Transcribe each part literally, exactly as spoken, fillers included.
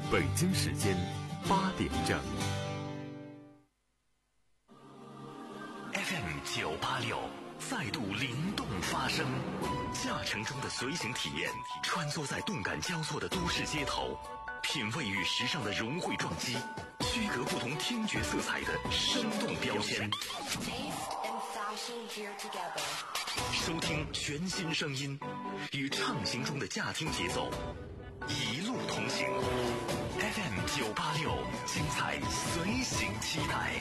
北京时间八点整。 F M 九八六再度灵动发声，驾乘中的随行体验，穿梭在动感交错的都市街头，品味与时尚的融汇撞击，区隔不同听觉色彩的生动标签。收听全新声音，与畅行中的驾听节奏，一路同行。F M 九八六，精彩随行期待。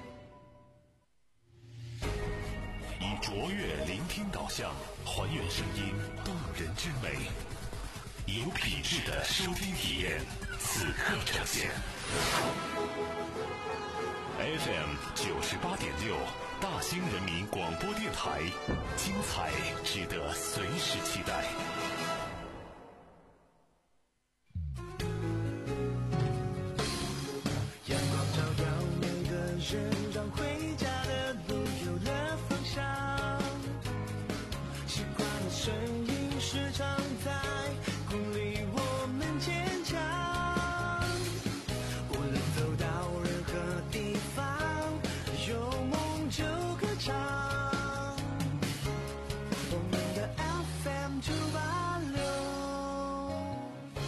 以卓越聆听导向，还原声音动人之美，有品质的收听体验，此刻呈现。F M 九十八点六，大兴人民广播电台，精彩值得随时期待。 阳光照耀每个人，让回家的路有了方向。习惯的声音时常在鼓励我们坚强。无论走到任何地方，有梦就歌唱。我们的 F M 九八六。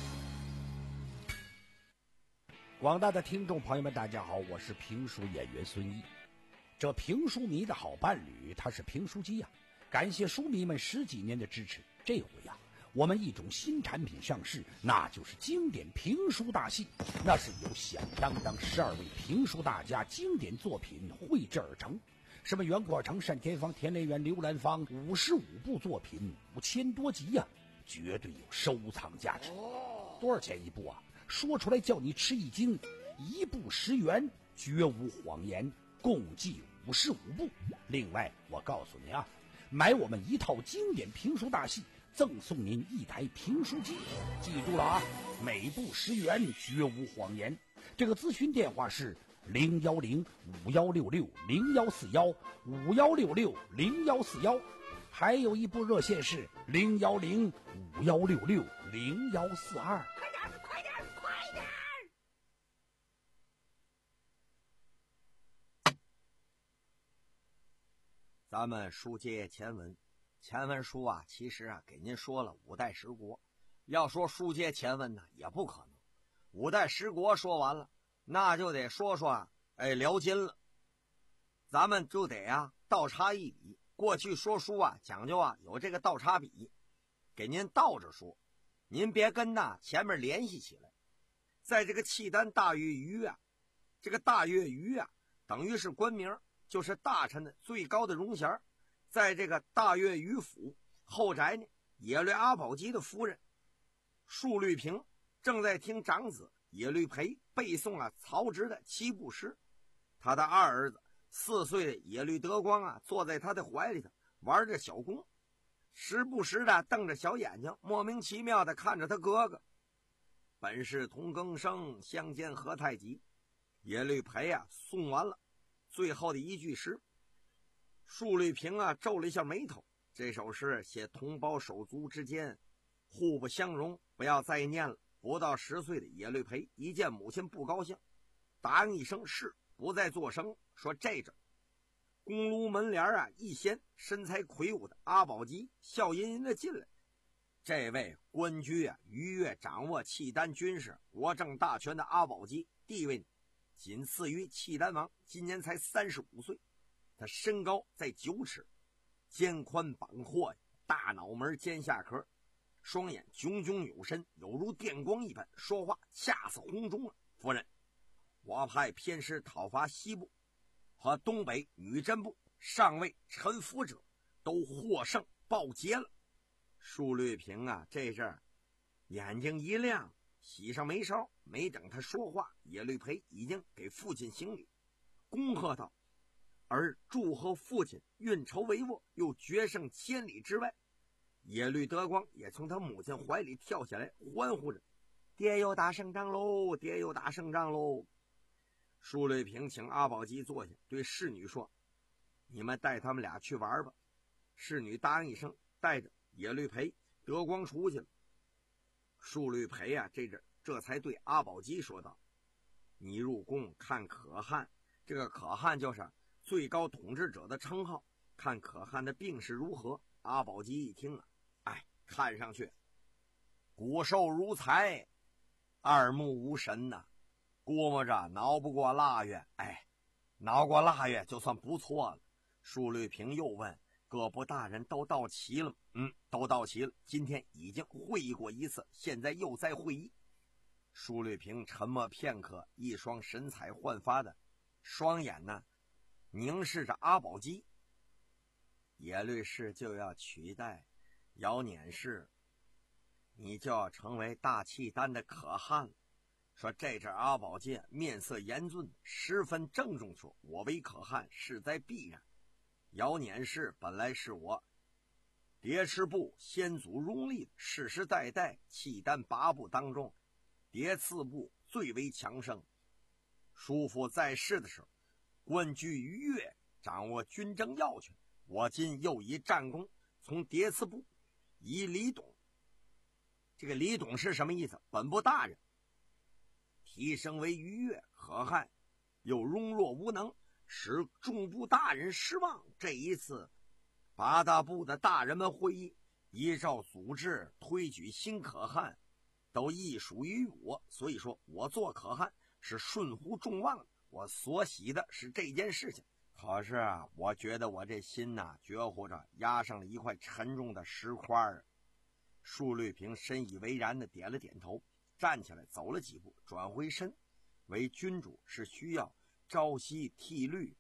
广大的听众朋友们，大家好，我是评书演员孙一。这评书迷的好伴侣，他是评书机呀、啊。感谢书迷们十几年的支持，这回呀、啊，我们一种新产品上市，那就是经典评书大戏。那是由响当当十二位评书大家经典作品绘制而成，什么袁国成、单田芳、田连元、刘兰芳，五十五部作品，五千多集呀、啊，绝对有收藏价值。多少钱一部啊？说出来叫你吃一惊，一部十元，绝无谎言，共计五十五部。另外，我告诉你啊，买我们一套经典评书大戏，赠送您一台评书机。记住了啊，每部十元，绝无谎言。这个咨询电话是零幺零五幺六六零幺四幺五幺六六零幺四幺，还有一部热线是零幺零五幺六六零幺四二。 咱们书接前文，前文书啊，其实啊给您说了五代十国。要说书接前文呢，也不可能。五代十国说完了，那就得说说啊，哎，辽金了。咱们就得啊倒插一笔。过去说书啊讲究啊有这个倒插笔，给您倒着说，您别跟呐前面联系起来。在这个契丹大月余啊，这个大月余啊，等于是官名。就是大臣的最高的荣衔，在这个大月余府后宅呢，耶律阿保机的夫人述律平正在听长子耶律培背诵了曹植的七步诗，他的二儿子四岁的耶律德光啊，坐在他的怀里头玩着小弓，时不时的瞪着小眼睛，莫名其妙的看着他哥哥。本是同根生，相煎何太急。耶律培啊诵完了最后的一句诗，述律平啊皱了一下眉头。这首诗写同胞手足之间互不相容，不要再念了。不到十岁的耶律培一见母亲不高兴，答应一声是，不再作声。说这阵公炉门帘啊一掀，身材魁梧的阿保机笑吟吟的进来。这位官居啊逾越掌握契丹军事国政大权的阿保机，地位仅次于契丹王，今年才三十五岁。他身高在九尺，肩宽膀阔，大脑门尖下壳，双眼炯炯有神，有如电光一般，说话恰似洪钟啊！夫人，我派偏师讨伐西部和东北女真部，尚未臣服者都获胜报捷了。述律平啊这阵儿眼睛一亮，喜上眉梢，没等他说话，耶律培已经给父亲行礼，恭贺道：而祝贺父亲运筹帷幄，又决胜千里之外。耶律德光也从他母亲怀里跳下来，欢呼着：爹又打胜仗喽，爹又打胜仗喽！述律平请阿保机坐下，对侍女说：你们带他们俩去玩吧。侍女答应一声，带着耶律培、德光出去了。述律培啊这阵这才对阿保机说道：“你入宫看可汗，这个可汗就是最高统治者的称号，看可汗的病势如何？”阿保机一听啊，哎，看上去骨瘦如柴，二目无神呐、啊，估摸着熬不过腊月，哎，熬过腊月就算不错了。舒律平又问：“各部大人都到齐了吗？”“嗯，都到齐了，今天已经会议过一次，现在又在会议。”舒律平沉默片刻，一双神采焕发的双眼呢，凝视着阿保机。野律氏就要取代姚辇氏，你就要成为大契丹的可汗了。说这阵阿保机面色严峻，十分郑重说：“我为可汗势在必然。姚辇氏本来是我蝶池部先祖拥立，世世代代契丹八部当中蝶次部最为强盛。叔父在世的时候，官居于越，掌握军政要权。我今又以战功从蝶次部以李董，这个李董是什么意思？本部大人提升为于越，可汗又容弱无能，使众部大人失望。这一次八大部的大人们会议依照组织推举新可汗，都亦属于我，所以说我做可汗是顺乎众望的。我所喜的是这件事情。可是啊，我觉得我这心呐、啊，觉乎着压上了一块沉重的石块儿。舒律平深以为然的点了点头，站起来走了几步，转回身。为君主是需要朝夕剃律、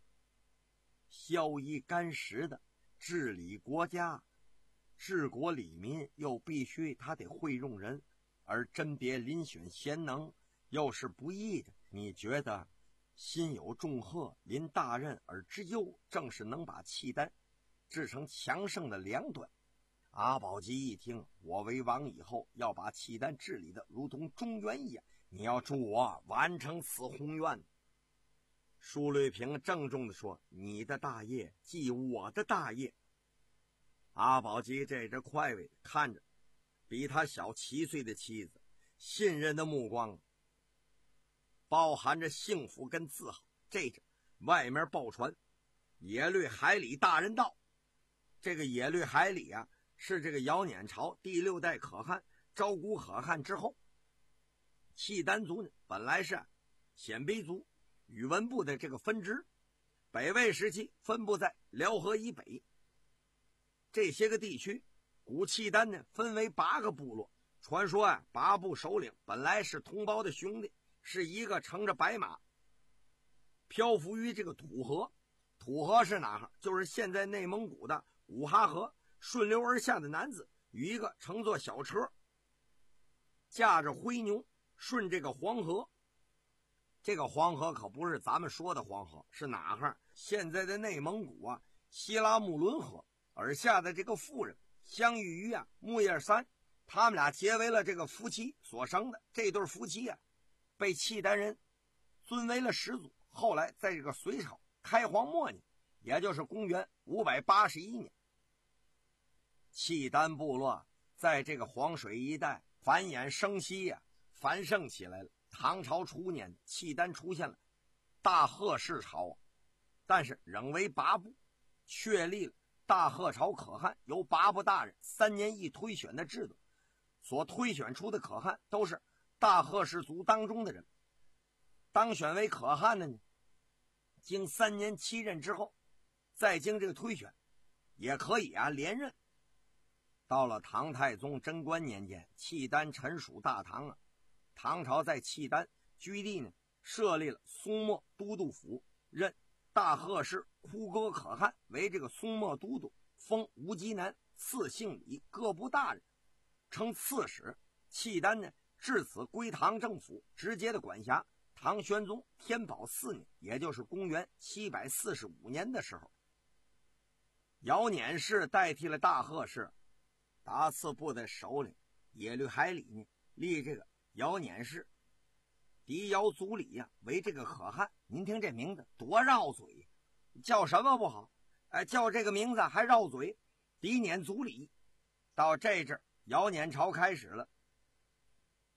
宵衣干食的，治理国家、治国理民，又必须他得会用人，而甄别遴选贤能又是不易的。你觉得心有重贺，临大任而之忧，正是能把契丹制成强盛的良端。阿保机一听，我为王以后要把契丹治理的如同中原一样，你要助我完成此宏愿。舒律平郑重地说：“你的大业即我的大业。”阿保机这只快尾看着比他小七岁的妻子，信任的目光包含着幸福跟自豪。这阵外面报传，野律海里大人到。这个野律海里啊，是这个姚辇朝第六代可汗昭古可汗之后，契丹族呢本来是鲜卑族宇文部的这个分支，北魏时期分布在辽河以北这些个地区。古契丹呢分为八个部落，传说啊，八部首领本来是同胞的兄弟，是一个乘着白马漂浮于这个土河。土河是哪儿？就是现在内蒙古的古哈河，顺流而下的男子与一个乘坐小车驾着灰牛顺这个黄河。这个黄河可不是咱们说的黄河，是哪儿？现在的内蒙古啊，希拉木伦河而下的这个妇人相遇于啊木叶山，他们俩结为了这个夫妻所生的。这对夫妻啊被契丹人尊为了始祖。后来在这个隋朝开皇末年，也就是公元五百八十一年，契丹部落在这个黄水一带繁衍生息呀、啊，繁盛起来了。唐朝初年，契丹出现了大贺氏朝，但是仍为八部，确立了大贺朝可汗由八部大人三年一推选的制度，所推选出的可汗都是大贺氏族当中的人。当选为可汗的呢，经三年七任之后，再经这个推选，也可以啊连任。到了唐太宗贞观年间，契丹臣属大唐啊，唐朝在契丹居地呢设立了松漠都督府，任大贺氏枯哥可汗为这个松漠都督，封无极南、次姓李各部大人，称刺史。契丹呢至此归唐政府直接的管辖。唐玄宗天宝四年，也就是公元七百四十五年的时候，姚辇氏代替了大贺氏，达次部的首领野律海里呢立这个姚辇氏嫡姚族里呀、啊、为这个可汗。您听这名字多绕嘴，叫什么不好？哎，叫这个名字还绕嘴。嫡辇族里。到这阵姚辇朝开始了，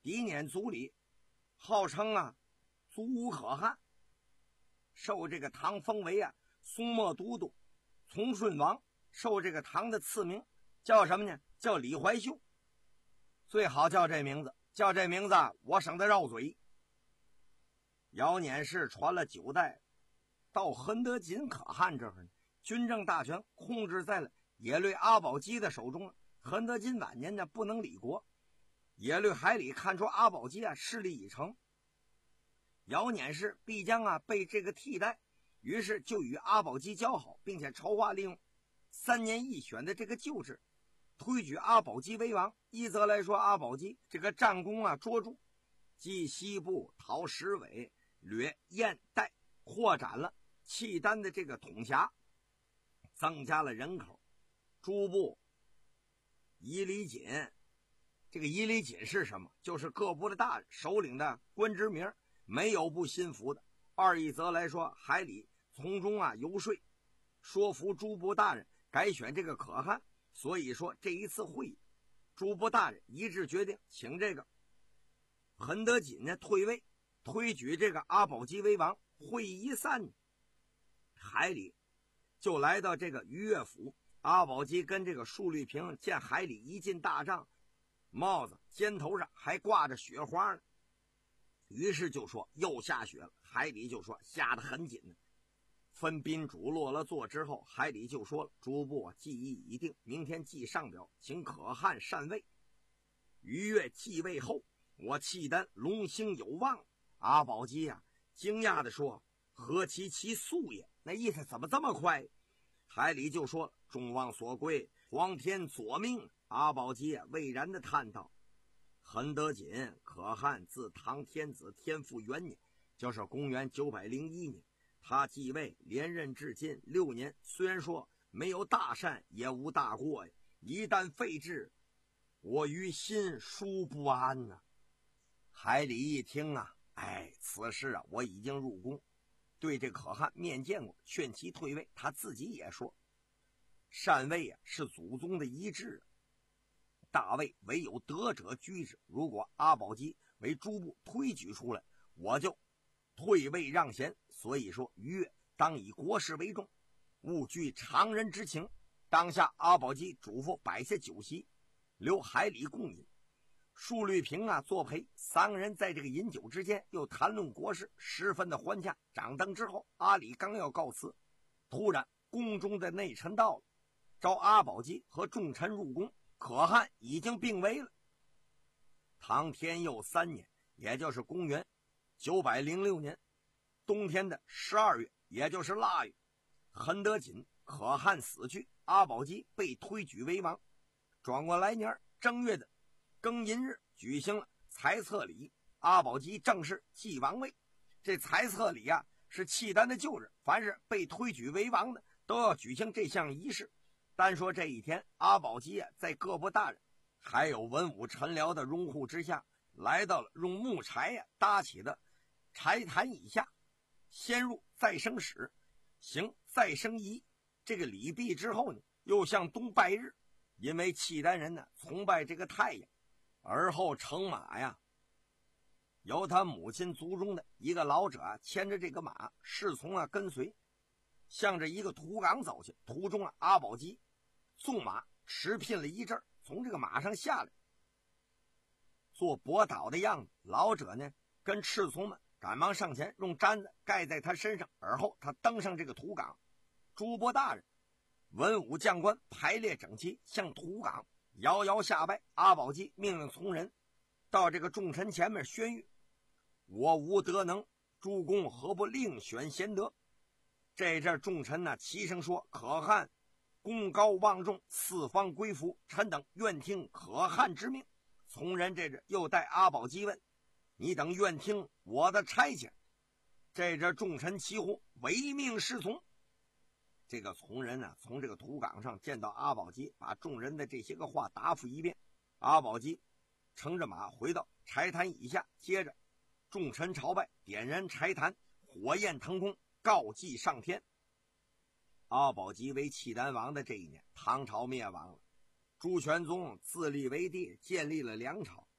嫡撵族里，号称啊族无可汗，受这个唐封为啊松漠都督，从顺王，受这个唐的赐名，叫什么呢？叫李怀秀。最好叫这名字，叫这名字我省得绕嘴。姚辇氏传了九代，到恒德锦可汗这儿呢，军政大权控制在了耶律阿保机的手中了。恒德锦晚年呢不能理国，耶律海里看出阿保机啊势力已成，姚辇氏必将啊被这个替代，于是就与阿保机交好，并且筹划利用三年一选的这个旧制，推举阿保机为王。一则来说，阿保机这个战功啊卓著，继西部讨石尾，掠燕代，扩展了契丹的这个统辖，增加了人口。诸部夷离锦，这个夷离锦是什么？就是各部的大人首领的官职名，没有不心服的。二一则来说，海里从中啊游说，说服诸部大人改选这个可汗。所以说这一次会议，诸部大人一致决定请这个恒德锦呢退位，推举这个阿保机为王。会议一散，海里就来到这个于越府。阿保机跟这个舒律平见海里一进大帐，帽子肩头上还挂着雪花呢，于是就说又下雪了。海里就说下得很紧呢。分宾主落了座之后，海里就说了，诸部啊计议已定，明天即上表请可汗禅位。于越继位后，我契丹龙兴有望。阿保机啊惊讶地说，何其其速也？那意思怎么这么快？海里就说，众望所归，皇天佐命。阿保机啊蔚然地叹道，恒德锦可汗自唐天子天复元年，就是公元九百零一年，他继位连任至今六年，虽然说没有大善，也无大过呀。一旦废制，我于心殊不安呐、啊。海里一听啊，哎，此事啊我已经入宫，对这可汗面见过，劝其退位。他自己也说，禅位啊是祖宗的遗志，大位唯有德者居之。如果阿保机为诸部推举出来，我就退位让贤。所以说于越当以国事为重，勿惧常人之情。当下阿保机嘱咐摆下酒席，留海里共饮。舒律平啊作陪，三个人在这个饮酒之间又谈论国事，十分的欢洽。掌灯之后，阿里刚要告辞，突然宫中的内臣到了，召阿保机和众臣入宫。可汗已经病危了。唐天佑三年，也就是公元九百零六年冬天的十二月，也就是腊月，恒德锦可汗死去，阿保机被推举为王。转过来年正月的庚寅日，举行了裁册礼，阿保机正式继王位。这裁册礼啊是契丹的旧日，凡是被推举为王的都要举行这项仪式。单说这一天，阿保机啊在各部大人还有文武臣僚的拥护之下，来到了用木柴呀、啊、搭起的柴坛以下，先入再生室，行再生仪这个礼毕之后呢，又向东拜日。因为契丹人呢崇拜这个太阳，而后乘马呀，由他母亲族中的一个老者啊牵着这个马，侍从啊跟随，向着一个土岗走去。途中啊，阿保机纵马驰聘了一阵，从这个马上下来，做搏倒的样子。老者呢跟侍从们赶忙上前，用毡子盖在他身上，而后他登上这个土岗。诸部大人文武将官排列整齐，向土岗遥遥下拜。阿保机命令从人到这个众臣前面宣谕，我无德能，诸公何不另选贤德？这阵众臣呢齐声说，可汗功高望重，四方归服，臣等愿听可汗之命。从人这阵又带阿保机问，你等愿听我的差遣？这阵众臣齐呼，唯命是从。这个从人呢从这个土岗上见到阿保机，把众人的这些个话答复一遍。阿保机乘着马回到柴坛以下，接着众臣朝拜，点燃柴坛，火焰腾空，告祭上天。阿保机为契丹王的这一年，唐朝灭亡了，朱全宗自立为帝，建立了梁朝。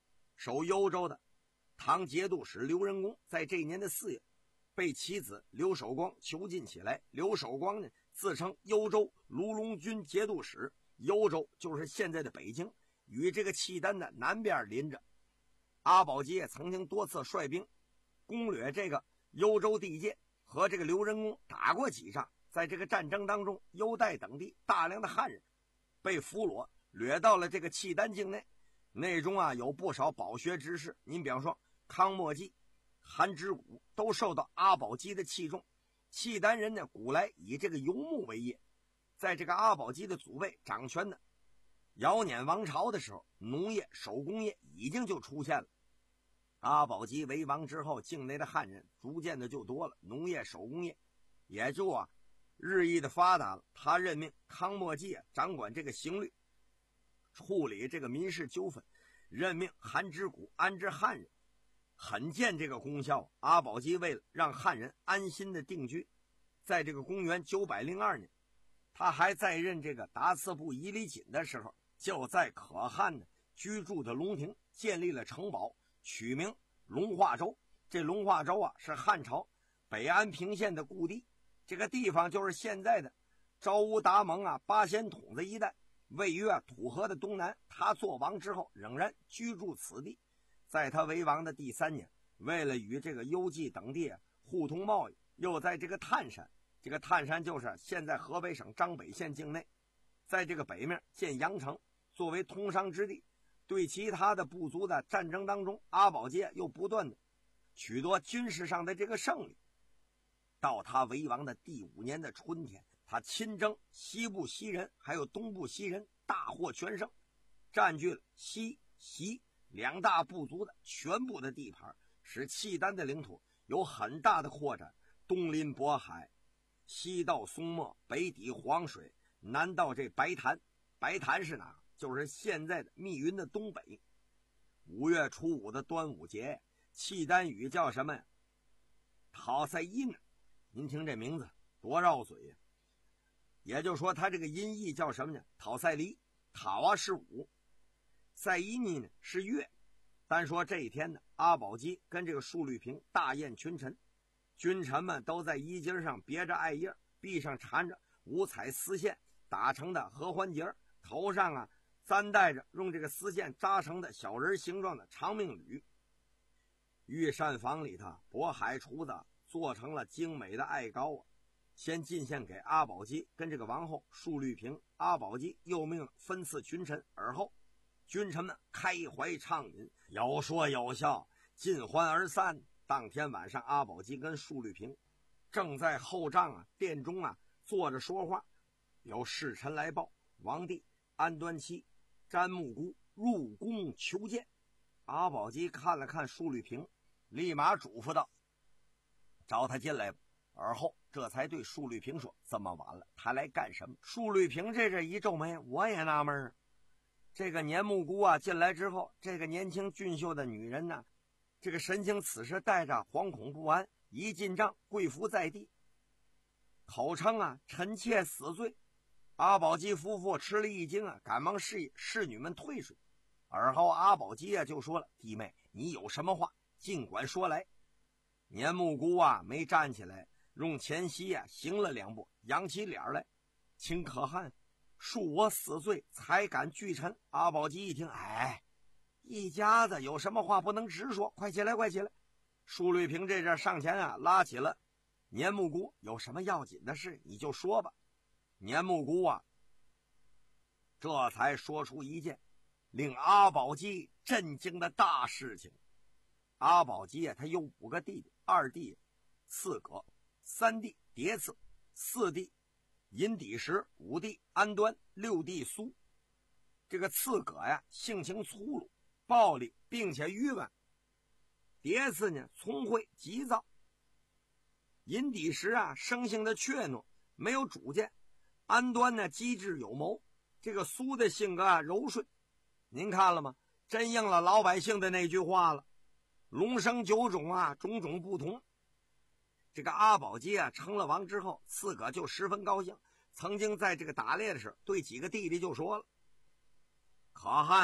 守幽州的唐节度使刘仁恭，在这一年的四月，被其子刘守光囚禁起来。刘守光呢，自称幽州卢龙军节度使，幽州就是现在的北京，与这个契丹的南边邻着。阿保机也曾经多次率兵攻略这个幽州地界，和这个刘仁恭打过几仗。在这个战争当中，幽代等地大量的汉人被俘虏，掠到了这个契丹境内，内中啊有不少饱学之士。您比方说康莫济、韩之谷都受到阿保机的器重。契丹人呢，古来以这个游牧为业，在这个阿保机的祖辈掌权的尧辇王朝的时候，农业、手工业已经就出现了。阿保机为王之后，境内的汉人逐渐的就多了，农业、手工业也就啊日益的发达了。他任命康莫济掌管这个刑律，处理这个民事纠纷，任命韩之谷安置汉人，很见这个功效。阿保机为了让汉人安心的定居，在这个公元九百零二年，他还在任这个达次部伊犁锦的时候，就在可汗呢居住的龙庭建立了城堡，取名龙化州。这龙化州啊，是汉朝北安平县的故地，这个地方就是现在的昭乌达蒙啊八仙筒子一带，位于啊土河的东南。他做王之后仍然居住此地。在他为王的第三年，为了与这个幽蓟等地、啊、互通贸易，又在这个泰山，这个泰山就是现在河北省张北县境内，在这个北面建阳城，作为通商之地。对其他的部族的战争当中，阿保机又不断的取得军事上的这个胜利。到他为王的第五年的春天，他亲征西部西人还有东部西人，大获全胜，占据了西西两大部族的全部的地盘，使契丹的领土有很大的扩展，东临渤海，西到松漠，北抵黄水，南到这白潭。白潭是哪？就是现在的密云的东北。五月初五的端午节，契丹语叫什么呀？讨塞伊呢？您听这名字多绕嘴呀！也就是说，他这个音译叫什么呢？讨塞离。讨啊是午，塞伊尼呢是月。单说这一天呢，阿保机跟这个舒律平大宴群臣，君臣们都在衣襟上别着艾叶，臂上缠着五彩丝线打成的合欢结，头上啊簪戴着用这个丝线扎成的小人形状的长命缕。御膳房里头，渤海厨子做成了精美的艾糕啊，先进献给阿保机跟这个王后舒律平。阿保机又命分赐群臣，而后君臣们开怀畅饮，有说有笑，尽欢而散。当天晚上，阿保机跟舒律平正在后帐啊殿中啊坐着说话，有侍臣来报，王帝安端期、詹木姑入宫求见。阿保机看了看舒律平，立马嘱咐道：“找他进来吧。”而后这才对舒律平说：“这么晚了，他来干什么？”舒律平这这一皱眉，我也纳闷啊。这个年木姑啊进来之后，这个年轻俊秀的女人呢、啊，这个神情此时带着惶恐不安，一进帐跪伏在地，口称啊臣妾死罪。阿保机夫妇吃了一惊啊，赶忙示意侍女们退出。而后阿保机啊就说了：“弟妹，你有什么话尽管说来。”年木姑啊没站起来，用前膝啊行了两步，扬起脸来，请可汗恕我死罪，才敢拒臣。阿保机一听，哎，一家子有什么话不能直说，快起来快起来。舒律平这阵上前啊拉起了年木姑，有什么要紧的事你就说吧。年木姑啊这才说出一件令阿保机震惊的大事情。阿保机啊他有五个弟弟，二弟刺葛，三弟叠刺，四弟银底石，五弟安端，六弟苏。这个刺葛呀性情粗鲁暴力，并且郁闷；叠刺呢聪慧急躁；银底石啊生性的怯懦，没有主见；安端呢机智有谋。这个苏的性格啊柔顺。您看了吗？真应了老百姓的那句话了，龙生九种啊，种种不同。这个阿保机啊称了王之后，刺葛就十分高兴，曾经在这个打猎的时候对几个弟弟就说了：“可汗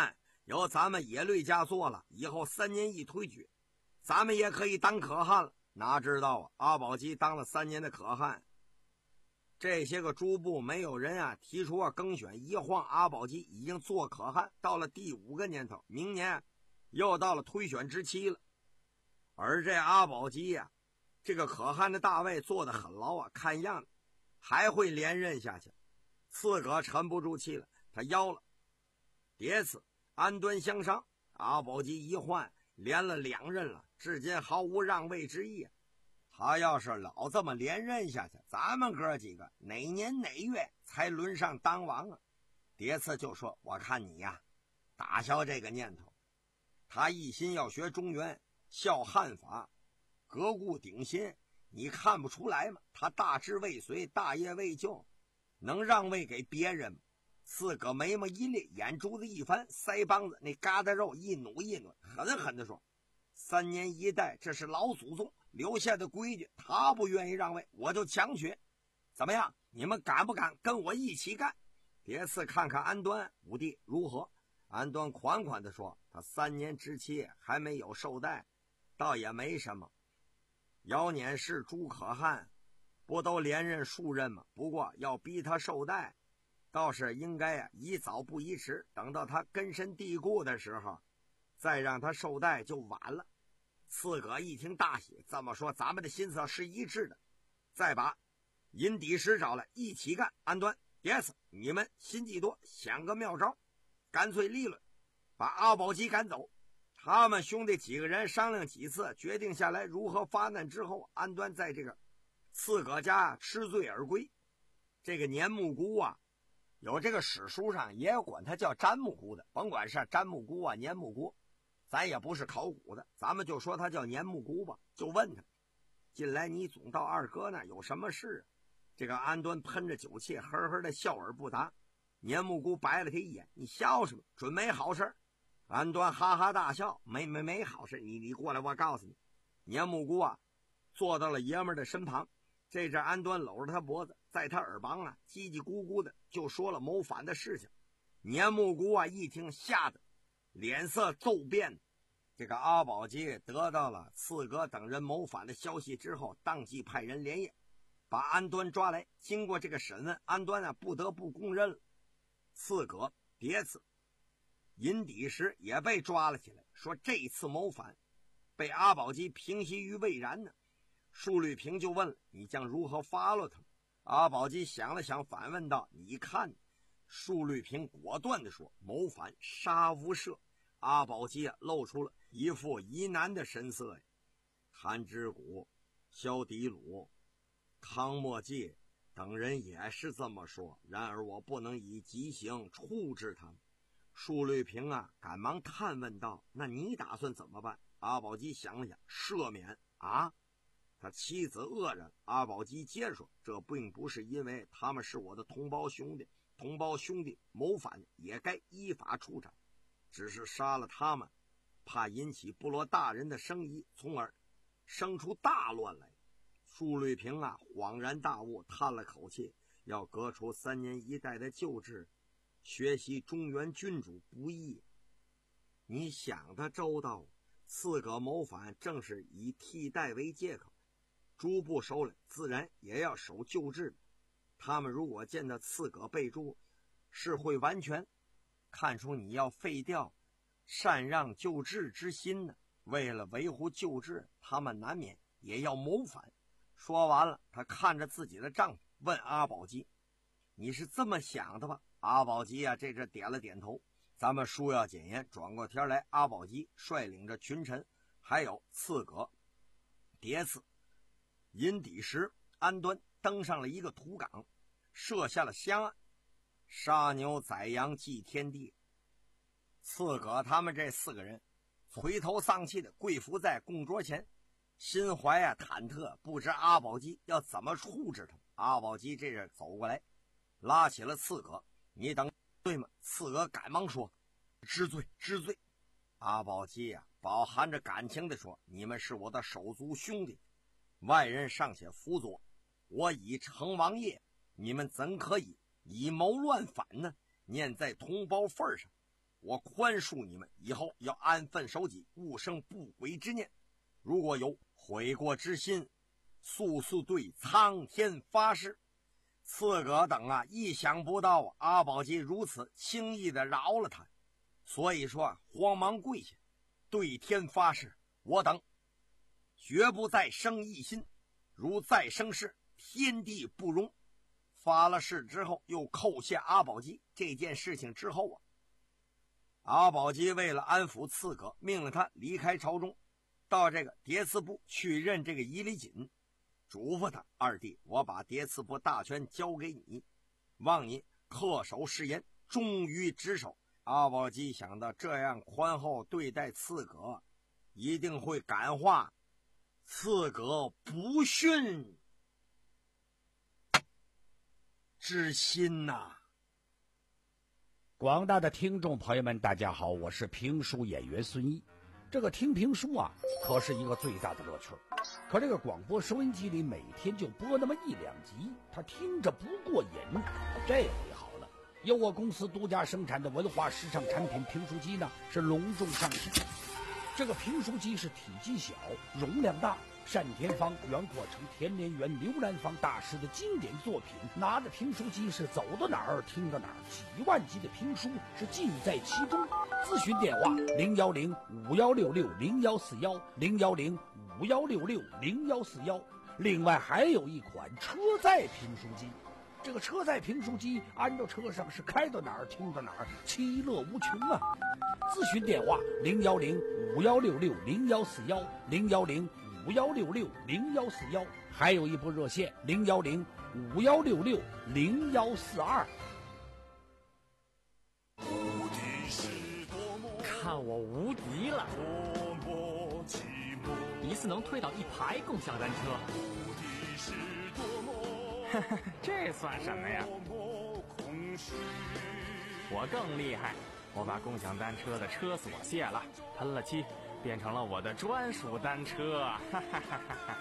由咱们野驴家做了，以后三年一推举，咱们也可以当可汗了。哪知道啊，阿保机当了三年的可汗，这些个诸部没有人啊提出啊更选，一晃阿保机已经做可汗，到了第五个年头，明年又到了推选之期了。而这阿保机呀、啊，这个可汗的大位坐得很牢啊，看样子还会连任下去。刺葛沉不住气了，他腰了。迭次安端相商，阿保机一换，连了两任了，至今毫无让位之意。他要是老这么连任下去，咱们哥几个哪年哪月才轮上当王啊？迭次就说：“我看你呀，打消这个念头。”他一心要学中原，效汉法，革故鼎新，你看不出来吗？他大志未遂，大业未就，能让位给别人吗？刺葛眉毛一咧，眼珠子一翻，腮帮子那疙瘩肉一努一努，狠狠地说：“三年一代，这是老祖宗留下的规矩，他不愿意让位，我就强学。怎么样？你们敢不敢跟我一起干？”迭次看看安端武帝如何？安端款款地说：“他三年之期还没有受代，倒也没什么。姚辇氏、朱可汗不都连任数任吗？不过要逼他受代，倒是应该啊，宜早不宜迟，等到他根深蒂固的时候，再让他受代就晚了。”刺葛一听大喜，这么说咱们的心思是一致的，再把尹底石找来一起干。安端，yes， 你们心计多，想个妙招，干脆立论，把阿保机赶走。他们兄弟几个人商量几次，决定下来如何发难之后，安端在这个刺葛家吃醉而归。这个年木姑啊，有这个史书上也有管他叫詹木姑的，甭管是詹木姑啊年木姑，咱也不是考古的，咱们就说他叫年木姑吧。就问他：“近来你总到二哥那有什么事啊？”这个安端喷着酒气，呵呵的笑而不答。年木姑白了他一眼：“你笑什么？准没好事。”安端哈哈大笑：“没没没好事，你你过来，我告诉你。”年木姑啊，坐到了爷们的身旁。这阵安端搂着他脖子，在他耳旁啊叽叽咕咕的就说了谋反的事情。年木姑啊一听，吓得脸色骤变。这个阿保机得到了刺葛等人谋反的消息之后，当即派人连夜把安端抓来。经过这个审问，安端啊不得不供认了。刺葛、迭次、尹底石也被抓了起来，说这次谋反被阿保机平息于未然呢。舒律平就问了：“你将如何发落他？”阿保机想了想，反问道：“你看？”舒律平果断地说：“谋反，杀无赦。”阿保机啊露出了一副疑难的神色呀。韩之谷、萧迪鲁、康莫介等人也是这么说，然而我不能以极刑处置他们。舒律平啊赶忙探问道：“那你打算怎么办？”阿保机想了想：“赦免啊？”他妻子愕然。阿保机接着说：“这并不是因为他们是我的同胞兄弟，同胞兄弟谋反也该依法处斩，只是杀了他们，怕引起部落大人的生疑，从而生出大乱来。”舒律平啊恍然大悟，叹了口气：“要革除三年一代的旧制，学习中原君主不易。你想的周到，刺葛谋反正是以替代为借口，诸部首领自然也要守旧制。他们如果见到刺葛被诛，是会完全看出你要废掉禅让旧制之心呢。为了维护旧制，他们难免也要谋反。”说完了，他看着自己的丈夫，问阿保机：“你是这么想的吧？”阿保机啊这阵点了点头。咱们书要简言，转过天来，阿保机率领着群臣，还有刺葛、迭次、尹底石、安端，登上了一个土港，设下了香案，杀牛宰羊祭天地。刺葛他们这四个人垂头丧气的跪伏在供桌前，心怀啊忐忑，不知阿保机要怎么处置他们。阿保机这阵走过来，拉起了刺葛：“你等对吗？”刺葛赶忙说：“知罪，知罪。”阿保机啊饱含着感情地说：“你们是我的手足兄弟，外人尚且辅佐，我已成王业，你们怎可以以谋乱反呢？念在同胞份上， 我宽恕你们，以后要安分守己，勿生不轨之念。如果有悔过之心，速速对苍天发誓。刺葛等啊，意想不到阿保机如此轻易的饶了他，所以说啊，慌忙跪下，对天发誓：我等绝不再生异心，如再生事，天地不容。发了誓之后，又扣下阿保机。这件事情之后啊，阿保机为了安抚刺葛，命令他离开朝中，到这个叠词部去任这个仪礼锦，嘱咐他：二弟，我把叠词部大权交给你，望你恪守誓言，忠于职守。阿保机想到这样宽厚对待刺葛，一定会感化刺葛不逊之心呐、啊。 广大的听众朋友们，大家好，我是评书演员孙一。这个听评书啊，可是一个最大的乐趣。可这个广播收音机里每天就播那么一两集，他听着不过瘾。这回好了，由我公司独家生产的文化时尚产品评书机呢，是隆重上市。这个评书机是体积小，容量大，单田芳、袁阔成、田连元、刘兰芳大师的经典作品，拿着评书机是走到哪儿听到哪儿，几万集的评书是尽在其中。咨询电话零幺零五幺六六零幺四幺零幺零五幺六六零幺四幺。另外还有一款车载评书机，这个车载评书机安到车上是开到哪儿听到哪儿，其乐无穷啊！咨询电话零幺零五幺六六零幺四幺零幺零五幺六六零幺四幺，还有一部热线零幺零五幺六六零幺四二。 看我无敌了！一次能推倒一排共享单车，这算什么呀？我更厉害，我把共享单车的车锁卸了，喷了漆，变成了我的专属单车。哈哈哈哈！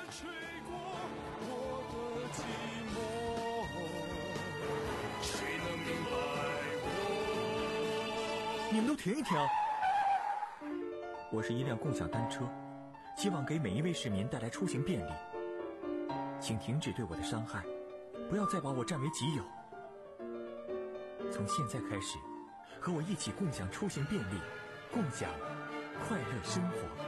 你们都停一停！我是一辆共享单车，希望给每一位市民带来出行便利。请停止对我的伤害，不要再把我占为己有。从现在开始，和我一起共享出行便利，共享快乐生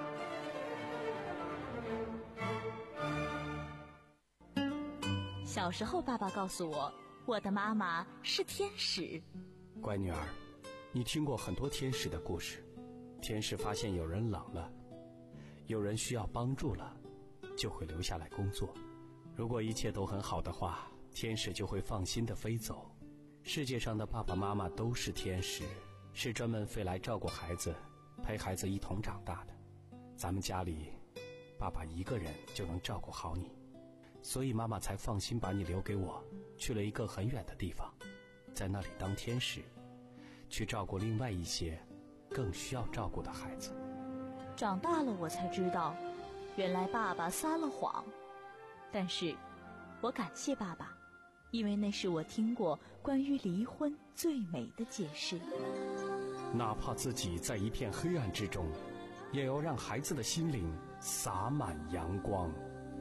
活。小时候，爸爸告诉我，我的妈妈是天使。 乖女儿，你听过很多天使的故事。天使发现有人冷了，有人需要帮助了，就会留下来工作。如果一切都很好的话，天使就会放心地飞走。世界上的爸爸妈妈都是天使，是专门飞来照顾孩子，陪孩子一同长大的。咱们家里，爸爸一个人就能照顾好你，所以妈妈才放心把你留给我，去了一个很远的地方，在那里当天使，去照顾另外一些更需要照顾的孩子。 长大了我才知道，原来爸爸撒了谎。但是我感谢爸爸，因为那是我听过关于离婚最美的解释。 哪怕自己在一片黑暗之中，也要让孩子的心灵洒满阳光。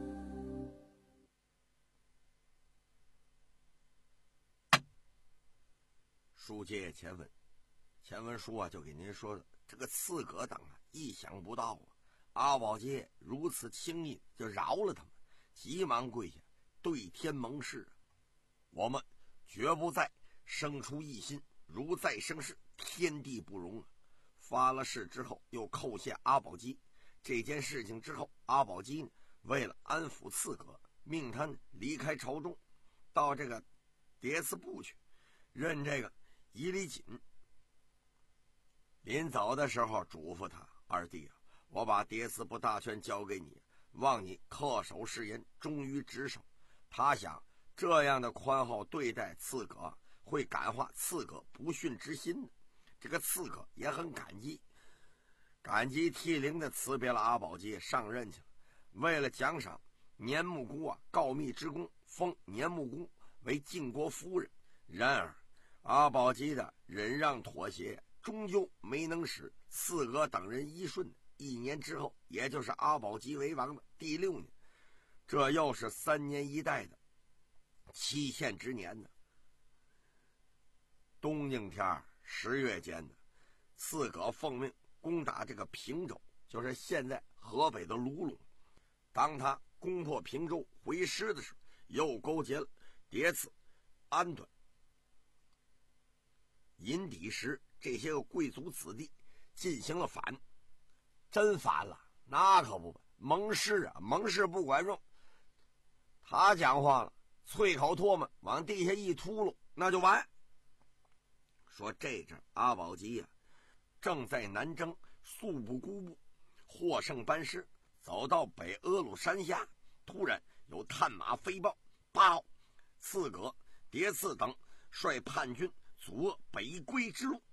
书接前文，前文书啊就给您说的这个刺葛党啊，意想不到啊，阿保机如此轻易就饶了他们，急忙跪下对天盟誓，我们绝不再生出异心，如再生事，天地不容啊！发了誓之后，又扣下阿保机。这件事情之后，阿保机呢，为了安抚刺葛，命他呢离开朝中，到这个叠词部去，任这个仪礼锦。临走的时候，嘱咐他：二弟啊，我把叠词部大权交给你，望你恪守誓言，忠于职守。他想这样的宽厚对待刺葛，会感化刺葛不逊之心的。这个刺葛也很感激，感激涕零的辞别了阿保机，上任去了。为了奖赏年木姑啊告密之功，封年木姑为晋国夫人。然而阿保机的忍让妥协， 终究没能使刺葛等人依顺。一年之后，也就是阿保机为王的第六年，这又是三年一代的期限之年呢。冬应天十月间呢，刺葛奉命攻打这个平州，就是现在河北的卢龙。当他攻破平州回师的时候，又勾结了叠刺、安端、银底石这些个贵族子弟进行了反。真反了，那可不，蒙氏啊，蒙氏不管用。他讲话了，啐口唾沫往地下一秃噜，那就完。说这阵阿保机呀、啊，正在南征速不孤部，获胜班师，走到北阿鲁山下，突然有探马飞报，报刺葛、叠刺等率叛军阻遏北归之路。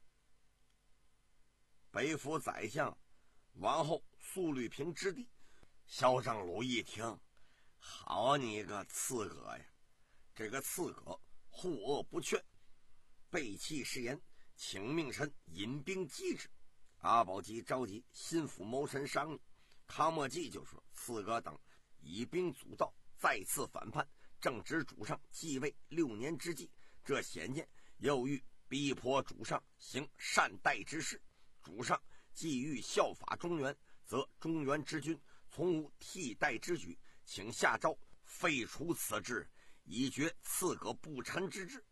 北府宰相王后苏律平之地萧正鲁一听，好你个刺葛呀！这个刺葛护恶不劝，背弃誓言，请命臣引兵击之。阿保机召集心腹谋臣商议，康莫济就说刺葛等以兵阻道，再次反叛，正值主上继位六年之际，这显见又欲逼迫主上行善待之事。主上既欲效法中原，则中原之君从无替代之举，请下诏废除此制，以绝刺葛不臣之志。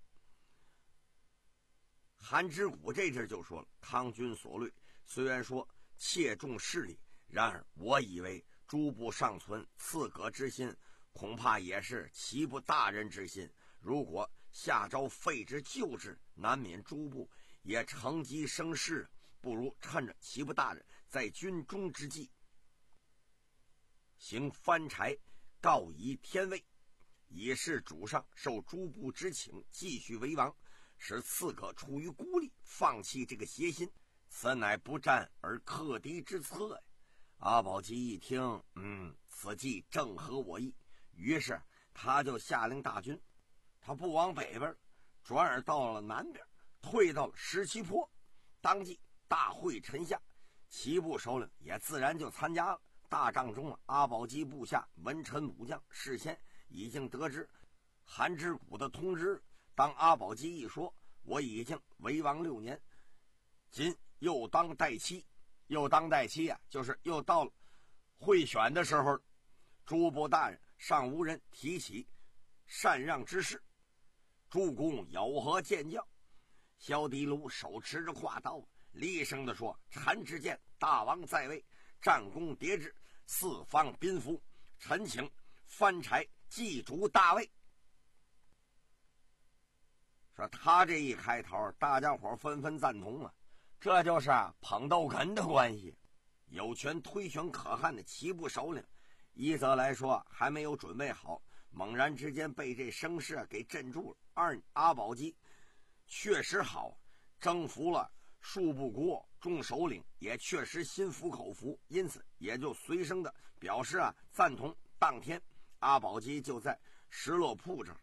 韩之谷这阵就说了，康君所虑虽然说切重势力，然而我以为诸部尚存刺葛之心，恐怕也是齐部大人之心。如果下诏废之旧制，难免诸部也乘机生事，不如趁着齐部大人在军中之际，行翻柴告以天位，以示主上受诸部之请，继续为王，使刺葛处于孤立，放弃这个邪心，此乃不战而克敌之策呀。阿保机一听，嗯，此计正合我意，于是他就下令大军，他不往北边，转而到了南边，退到了石岐坡。当即大会臣下，齐部首领也自然就参加了。大帐中啊，阿保机部下文臣武将事先已经得知韩之谷的通知。当阿保机一说，我已经为王六年，今又当待期，又当待期啊，就是又到了会选的时候，诸部大人尚无人提起禅让之事，诸公有何见教？萧迪卢手持着跨刀，厉声地说：“臣只见大王在位，战功迭至，四方宾服，臣请翻柴祭主大位。”说他这一开头，大家伙纷纷赞同啊，这就是捧逗哏的关系。有权推选可汗的齐部首领，一则来说还没有准备好，猛然之间被这声势给镇住了；二阿保机确实好，征服了数部国众首领，也确实心服口服，因此也就随声的表示啊赞同。当天阿保机就在石落铺这儿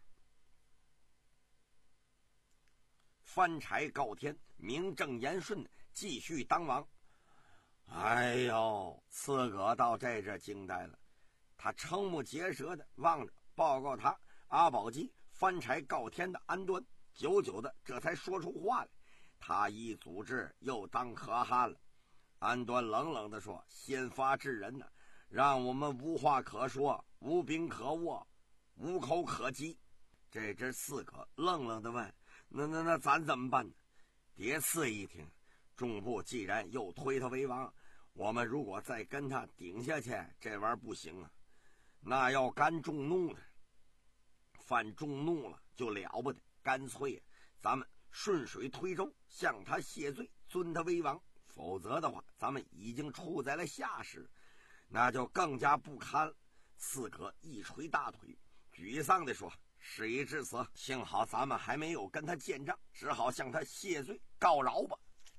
翻柴告天，名正言顺的继续当王。哎呦，刺葛到这这惊呆了，他瞠目结舌的望着报告他阿保机翻柴告天的安端，久久的这才说出话来。他一组织又当可汗了。安端冷冷地说：“先发制人呢、啊，让我们无话可说，无兵可握，无口可击。”这只刺葛愣愣地问：“那那那咱怎么办呢？”叠刺一听，众部既然又推他为王，我们如果再跟他顶下去，这玩意儿不行啊，那要干众怒的，犯众怒了就了不得。干脆咱们顺水推舟，向他谢罪，尊他为王。否则的话，咱们已经处在了下士，那就更加不堪了。刺葛一捶大腿，沮丧地说：“事已至此，幸好咱们还没有跟他见账，只好向他谢罪告饶吧。”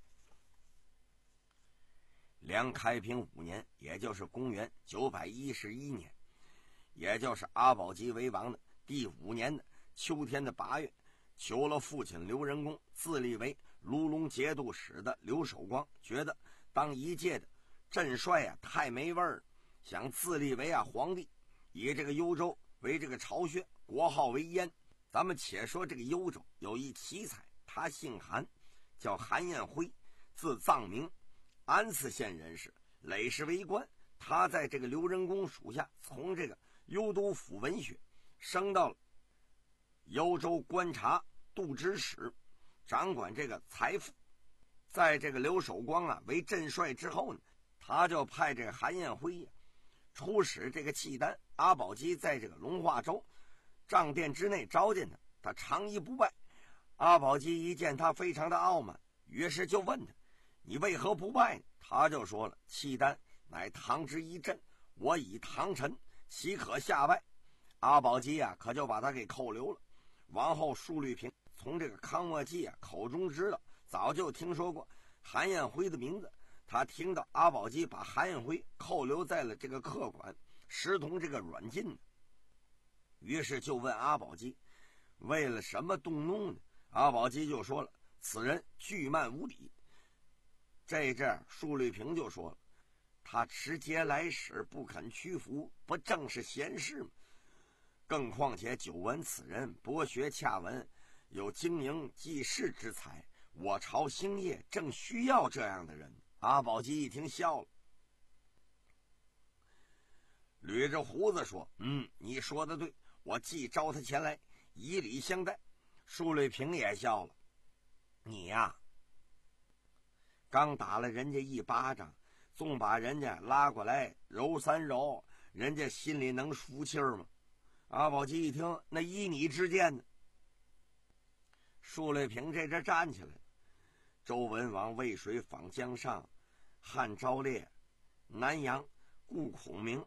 梁开平五年，也就是公元九百一十一年，也就是阿保机为王的第五年的秋天的八月，求了父亲刘仁恭自立为卢龙节度使的刘守光觉得当一届的镇帅啊太没味儿，想自立为啊皇帝，以这个幽州为这个巢穴，国号为燕。咱们且说这个幽州有一奇才，他姓韩，叫韩彦辉，字藏明，安次县人士，累世为官。他在这个刘仁恭属下，从这个幽都府文学升到了幽州观察度支使，掌管这个财富。在这个刘守光啊为镇帅之后呢，他就派这个韩彦辉呀、啊、出使这个契丹。阿保机在这个龙化州帐殿之内召见他，他长揖不拜。阿保机一见他非常的傲慢，于是就问他：你为何不拜呢？他就说了：契丹乃唐之一镇，我以唐臣，岂可下拜？阿保机啊可就把他给扣留了。王后舒律平从这个康莫济啊口中知道，早就听说过韩彦辉的名字。他听到阿保机把韩彦辉扣留在了这个客馆，视同这个软禁，于是就问阿保机为了什么动怒呢？阿保机就说了：此人巨慢无礼。这阵舒律平就说了：他持节来使，不肯屈服，不正是贤士吗？更况且久闻此人博学洽文，有经营济世之才，我朝兴业正需要这样的人。阿保机一听笑了，捋着胡子说：嗯，你说的对，我既招他前来，以礼相待。舒律平也笑了：你呀，刚打了人家一巴掌，纵把人家拉过来揉三揉，人家心里能服气儿吗？阿保机一听，那依你之见呢？舒律平这阵站起来了：周文王渭水访江上，汉昭烈南阳顾孔明，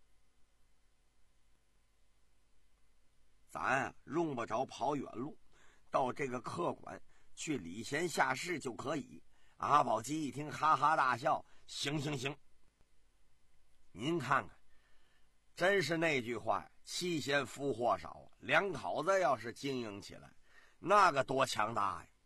咱啊用不着跑远路，到这个客馆去礼贤下士就可以。阿保机一听，哈哈大笑：行行行，您看看，真是那句话呀，七贤夫祸少啊。两口子要是经营起来，那个多强大呀！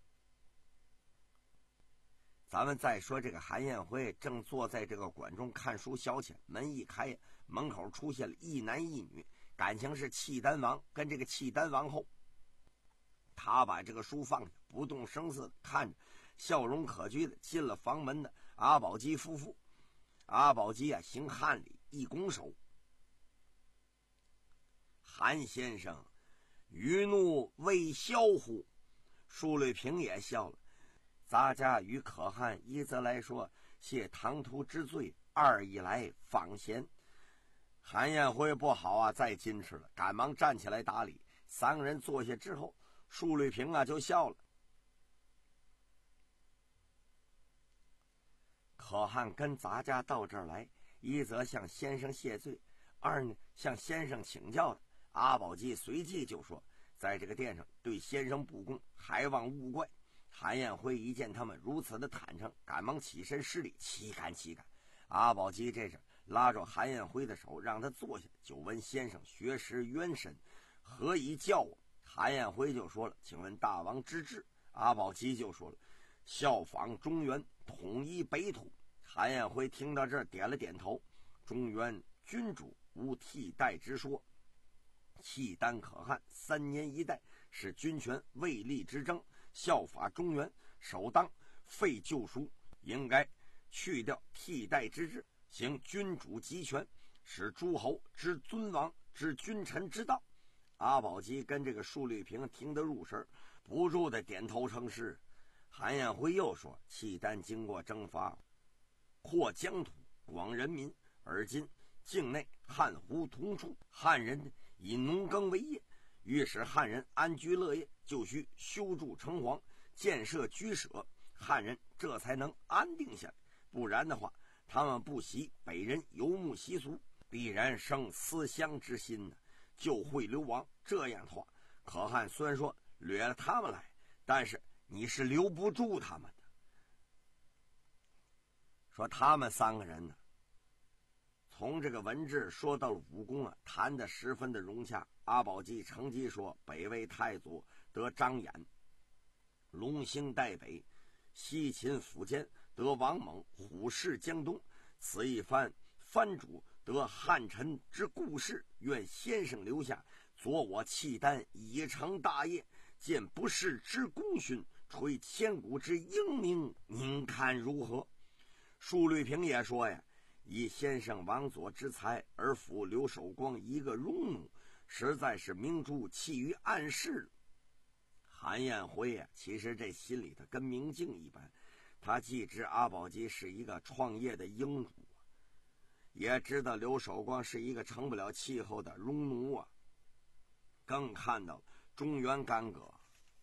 咱们再说这个韩彦辉正坐在这个馆中看书消遣，门一开，门口出现了一男一女，感情是契丹王跟这个契丹王后。他把这个书放下，不动声色的看着笑容可掬的进了房门的阿保机夫妇。阿保机啊行汉礼，一拱手：韩先生，余怒未消乎？舒律平也笑了：咱家与可汗一则来说谢唐突之罪，二以来访贤。韩彦辉不好啊，再矜持了，赶忙站起来打理。三个人坐下之后，舒律平啊就笑了：可汗跟咱家到这儿来，一则向先生谢罪，二呢向先生请教的。阿保机随即就说：在这个殿上对先生不公，还望勿怪。韩彦辉一见他们如此的坦诚，赶忙起身施礼：岂敢岂敢。阿保机这时拉着韩彦辉的手，让他坐下。久闻先生学识渊深，何以教我？韩彦辉就说了：请问大王之志？阿保机就说了：效仿中原，统一北土。韩彦辉听到这儿点了点头：中原君主无替代之说，契丹可汗三年一代，是军权未立之争，效法中原，首当废旧书，应该去掉替代之制，行君主集权，使诸侯之尊王之君臣之道。阿保机跟这个舒律平听得入神，不住的点头称是。韩彦辉又说：契丹经过征伐，扩疆土，广人民，而今境内汉胡同处，汉人以农耕为业，欲使汉人安居乐业，就需修筑城隍，建设居舍，汉人这才能安定下来。不然的话，他们不习北人游牧习俗，必然生思乡之心呢，就会流亡。这样的话，可汗虽然说掠了他们来，但是你是留不住他们的。说他们三个人呢，从这个文治说到了武功啊，谈得十分的融洽。阿保机乘机说：北魏太祖得张衍，龙兴代北， 西秦苻坚得王猛虎视江东，此一番藩主得汉臣之故事，愿先生留下，佐我契丹以成大业，见不世之功勋，垂千古之英名，您看如何？舒律平也说呀，以先生王佐之才而辅刘守光一个荣奴，实在是明珠弃于暗室。韩彦辉呀、啊，其实这心里头跟明镜一般，他既知阿保机是一个创业的英主，也知道刘守光是一个成不了气候的荣奴啊，更看到中原干戈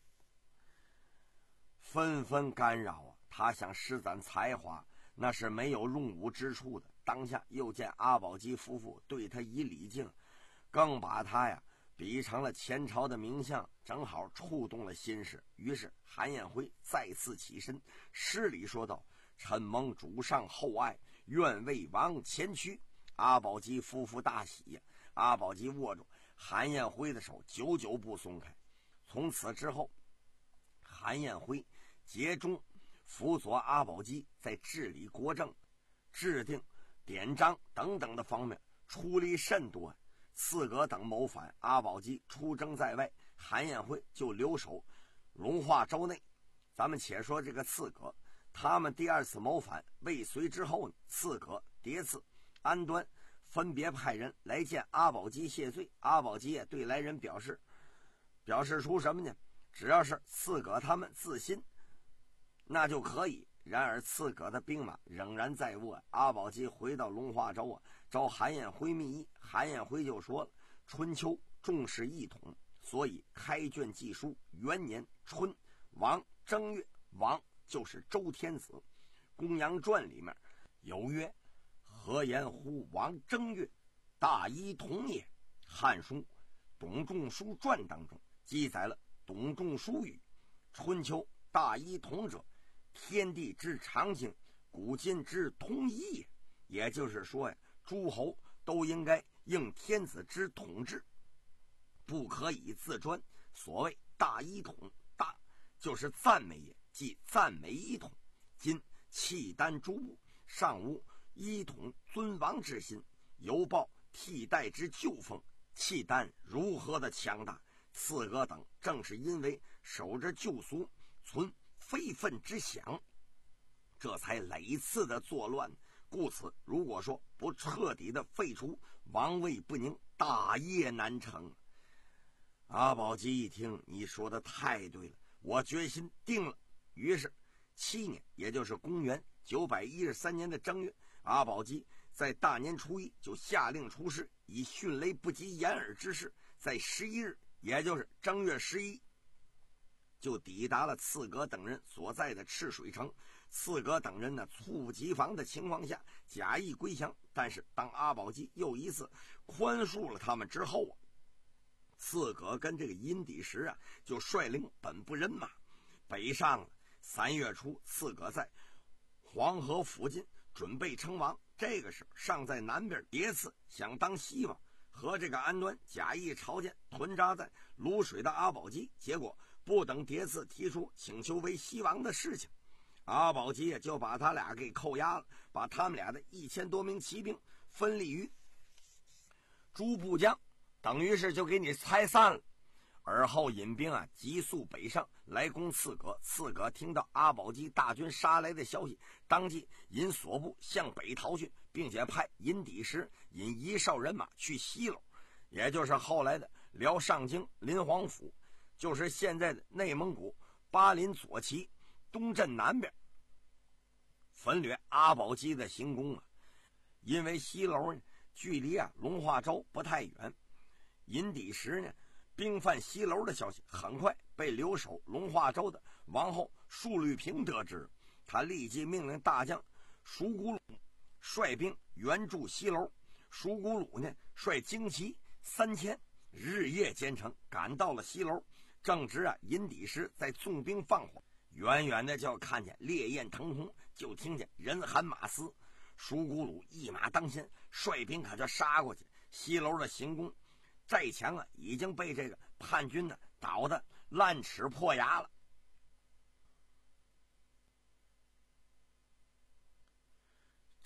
纷纷干扰啊，他想施展才华，那是没有用武之处的。当下又见阿保机夫妇对他以礼敬，更把他呀比成了前朝的名相，正好触动了心事。于是韩彦辉再次起身施礼说道：“臣蒙主上厚爱，愿为王前驱。”阿保机夫妇大喜呀！阿保机握住韩彦辉的手，久久不松开。从此之后，韩彦辉竭忠辅佐阿保机，在治理国政、制定典章等等的方面出力甚多。刺葛等谋反，阿保机出征在外，韩彦辉就留守龙化州内。咱们且说这个刺葛，他们第二次谋反未遂之后呢，刺葛、叠刺、安端分别派人来见阿保机谢罪。阿保机也对来人表示表示出什么呢？只要是刺葛他们自新，那就可以。然而刺葛的兵马仍然在握。阿保机回到龙化州啊，招韩彦辉密议。韩彦辉就说了：春秋重视一统，所以开卷记书，元年春王正月，王就是周天子。公羊传里面有曰：何言乎王正月，大一统也。汉书董仲舒传当中记载了董仲舒语：春秋大一统者，天地之常情，古今之通义也。也就是说呀，诸侯都应该应天子之统治，不可以自专。所谓大一统，大就是赞美也，即赞美一统。今契丹诸部尚无一统尊王之心，犹抱替代之旧风，契丹如何的强大？刺葛等正是因为守着旧俗，存非分之想，这才累次的作乱。故此如果说不彻底的废除，王位不宁，大业难成。阿保机一听，你说的太对了，我决心定了。于是七年，也就是公元九百一十三年的正月，阿保机在大年初一就下令出师，以迅雷不及掩耳之势，在十一日，也就是正月十一，就抵达了刺葛等人所在的赤水城。刺葛等人呢，猝不及防的情况下假意归降，但是当阿保机又一次宽恕了他们之后啊，刺葛跟这个殷底石啊就率领本部人马北上了。三月初，刺葛在黄河附近准备称王。这个时候，尚在南边叠刺想当西王，和这个安端假意朝见屯扎在泸水的阿保机，结果不等叠刺提出请求为西王的事情，阿保机也就把他俩给扣押了，把他们俩的一千多名骑兵分立于诸部将，等于是就给你拆散了。而后引兵啊急速北上来攻刺葛。刺葛听到阿保机大军杀来的消息，当即引所部向北逃去，并且派尹底石引一哨人马去西楼，也就是后来的辽上京临黄府，就是现在的内蒙古巴林左旗东镇南边，焚掠阿保机的行宫啊。因为西楼呢距离啊龙化州不太远，尹底石呢兵犯西楼的消息很快被留守龙化州的王后舒律平得知，他立即命令大将舒古鲁率兵援助西楼。舒古鲁呢率精骑三千，日夜兼程赶到了西楼。正值啊尹底石在纵兵放火，远远的就看见烈焰腾空，就听见人喊马嘶。舒古鲁一马当先，率兵可就杀过去。西楼的行宫寨墙啊已经被这个叛军呢捣得烂齿破牙了。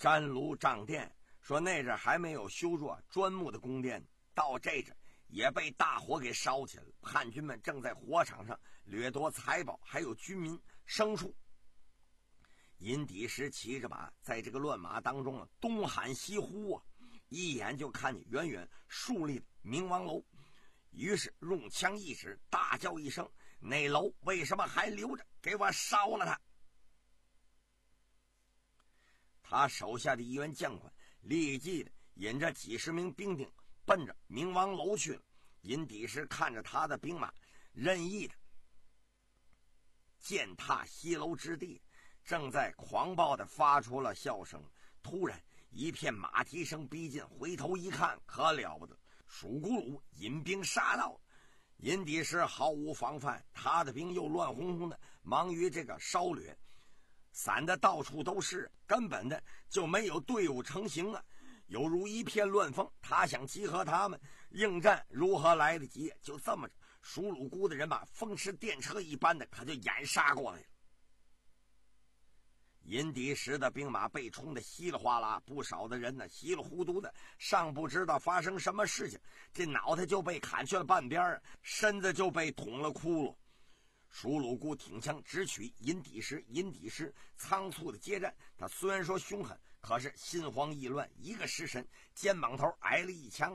占炉帐殿，说那阵还没有修筑砖木的宫殿，到这阵也被大火给烧起来了。叛军们正在火场上掠夺财宝，还有军民牲畜。尹底石骑着马在这个乱马当中啊，东喊西呼啊，一眼就看见远远竖立的明王楼，于是用枪一指，大叫一声：“那楼为什么还留着？给我烧了它！”他手下的一员将官立即的引着几十名兵丁奔着明王楼去了。尹底石看着他的兵马任意的践踏西楼之地，正在狂暴的发出了笑声。突然一片马蹄声逼近，回头一看，可了不得，蜀古鲁引兵杀到。尹底石毫无防范，他的兵又乱哄哄的忙于这个烧掠，散的到处都是，根本的就没有队伍成型啊，犹如一片乱风。他想集合他们应战，如何来得及？就这么着，蜀鲁孤的人马风驰电掣一般的可就掩杀过来了。尹底石的兵马被冲得稀里哗啦，不少的人呢稀里糊涂的，尚不知道发生什么事情，这脑袋就被砍去了半边，身子就被捅了窟窿。蜀鲁孤挺枪直取尹底石，尹底石仓促的接战，他虽然说凶狠，可是心慌意乱，一个失神，肩膀头挨了一枪，